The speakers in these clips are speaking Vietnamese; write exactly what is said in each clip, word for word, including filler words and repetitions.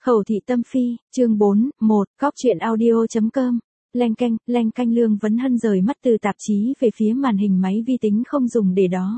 Khẩu thị tâm phi, chương bốn, một, cóc truyện audio.com. Leng canh, leng canh Lương Vấn Hân rời mắt từ tạp chí về phía màn hình máy vi tính không dùng để đó.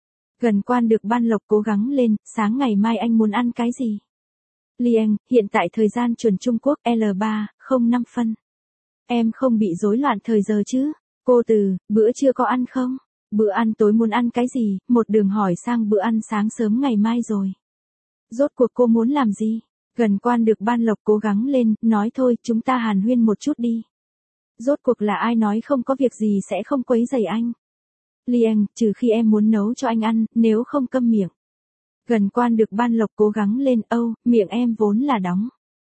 Gần quan được ban lộc cố gắng lên, sáng ngày mai anh muốn ăn cái gì? Liang, hiện tại thời gian chuẩn Trung Quốc L ba, không năm phân. Em không bị rối loạn thời giờ chứ? Cô Từ, bữa trưa có ăn không? Bữa ăn tối muốn ăn cái gì? Một đường hỏi sang bữa ăn sáng sớm ngày mai rồi. Rốt cuộc cô muốn làm gì? Gần quan được ban lộc cố gắng lên, nói thôi, chúng ta hàn huyên một chút đi. Rốt cuộc là ai nói không có việc gì sẽ không quấy rầy anh? Liang, trừ khi em muốn nấu cho anh ăn, nếu không câm miệng. Gần quan được ban lộc cố gắng lên, âu, miệng em vốn là đóng.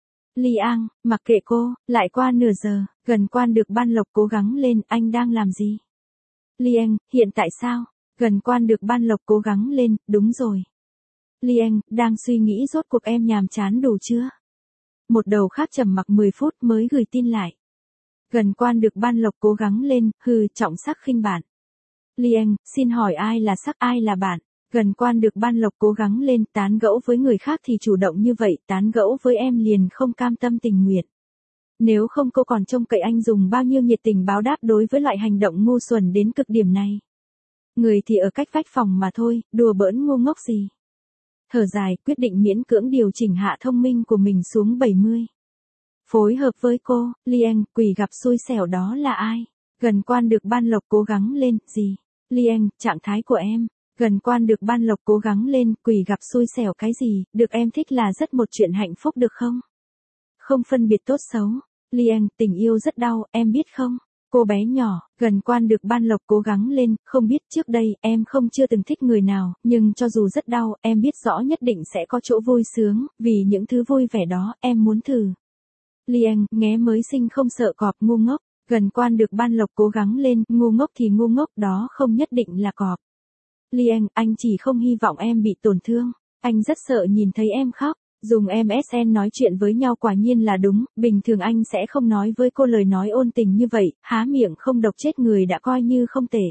Liang, mặc kệ cô, lại qua nửa giờ, gần quan được ban lộc cố gắng lên, anh đang làm gì? Liang, hiện tại sao? Gần quan được ban lộc cố gắng lên, đúng rồi. Liang, đang suy nghĩ rốt cuộc em nhàm chán đủ chưa? Một đầu khác trầm mặc mười phút mới gửi tin lại. Gần quan được ban lộc cố gắng lên, hừ, trọng sắc khinh bạn. Liang, xin hỏi ai là sắc ai là bạn? Gần quan được ban lộc cố gắng lên, tán gẫu với người khác thì chủ động như vậy, tán gẫu với em liền không cam tâm tình nguyện. Nếu không cô còn trông cậy anh dùng bao nhiêu nhiệt tình báo đáp đối với loại hành động ngu xuẩn đến cực điểm này. Người thì ở cách vách phòng mà thôi, đùa bỡn ngu ngốc gì. Thở dài, quyết định miễn cưỡng điều chỉnh hạ thông minh của mình xuống bảy mươi. Phối hợp với cô, Liang, quỷ gặp xui xẻo đó là ai? Gần quan được ban lộc cố gắng lên, gì? Liang, trạng thái của em. Gần quan được ban lộc cố gắng lên, quỷ gặp xui xẻo cái gì, được em thích là rất một chuyện hạnh phúc được không? Không phân biệt tốt xấu. Liang, tình yêu rất đau, em biết không? Cô bé nhỏ, gần quan được ban lộc cố gắng lên, không biết trước đây em không chưa từng thích người nào, nhưng cho dù rất đau, em biết rõ nhất định sẽ có chỗ vui sướng, vì những thứ vui vẻ đó, em muốn thử. Liang, nghé mới sinh không sợ cọp ngu ngốc, gần quan được ban lộc cố gắng lên, ngu ngốc thì ngu ngốc đó không nhất định là cọp. Liang, anh chỉ không hy vọng em bị tổn thương, anh rất sợ nhìn thấy em khóc. Dùng em ét en nói chuyện với nhau quả nhiên là đúng, bình thường anh sẽ không nói với cô lời nói ôn tình như vậy, há miệng không độc chết người đã coi như không tệ.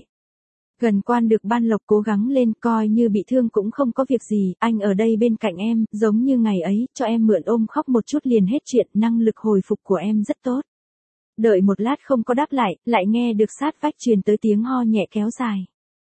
Gần quan được ban lộc cố gắng lên, coi như bị thương cũng không có việc gì, anh ở đây bên cạnh em, giống như ngày ấy, cho em mượn ôm khóc một chút liền hết chuyện, năng lực hồi phục của em rất tốt. Đợi một lát không có đáp lại, lại nghe được sát vách truyền tới tiếng ho nhẹ kéo dài.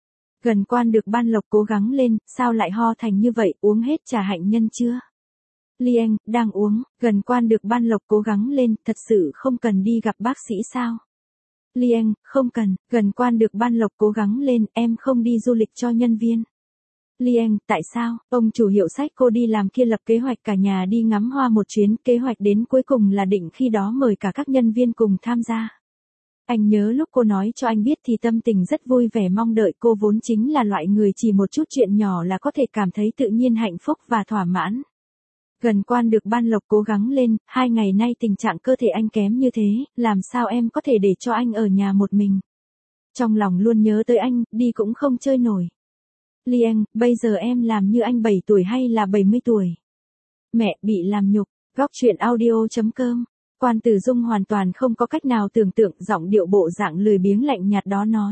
Gần quan được ban lộc cố gắng lên, sao lại ho thành như vậy, uống hết trà hạnh nhân chưa? Liang, đang uống, gần quan được ban lộc cố gắng lên, thật sự không cần đi gặp bác sĩ sao? Liang, không cần, gần quan được ban lộc cố gắng lên, em không đi du lịch cho nhân viên. Liang, tại sao? Ông chủ hiệu sách cô đi làm kia lập kế hoạch cả nhà đi ngắm hoa một chuyến, kế hoạch đến cuối cùng là định khi đó mời cả các nhân viên cùng tham gia. Anh nhớ lúc cô nói cho anh biết thì tâm tình rất vui vẻ mong đợi, cô vốn chính là loại người chỉ một chút chuyện nhỏ là có thể cảm thấy tự nhiên hạnh phúc và thỏa mãn. Gần quan được ban lộc cố gắng lên, hai ngày nay tình trạng cơ thể anh kém như thế, làm sao em có thể để cho anh ở nhà một mình? Trong lòng luôn nhớ tới anh, đi cũng không chơi nổi. Liang, bây giờ em làm như anh bảy tuổi hay là bảy mươi tuổi? Mẹ, bị làm nhục, góc truyện audio.com. Quan Tử Dung hoàn toàn không có cách nào tưởng tượng giọng điệu bộ dạng lười biếng lạnh nhạt đó nói.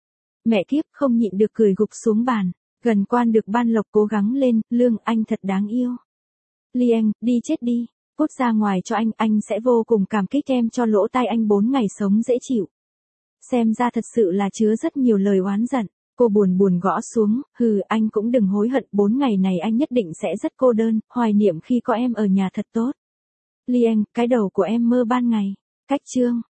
Mẹ kiếp, không nhịn được cười gục xuống bàn. Gần quan được ban lộc cố gắng lên, Lương, anh thật đáng yêu. Liang, đi chết đi, cút ra ngoài cho anh, anh sẽ vô cùng cảm kích em cho lỗ tai anh bốn ngày sống dễ chịu. Xem ra thật sự là chứa rất nhiều lời oán giận, cô buồn buồn gõ xuống, hừ, anh cũng đừng hối hận, bốn ngày này anh nhất định sẽ rất cô đơn, hoài niệm khi có em ở nhà thật tốt. Liang, cái đầu của em mơ ban ngày, cách chương.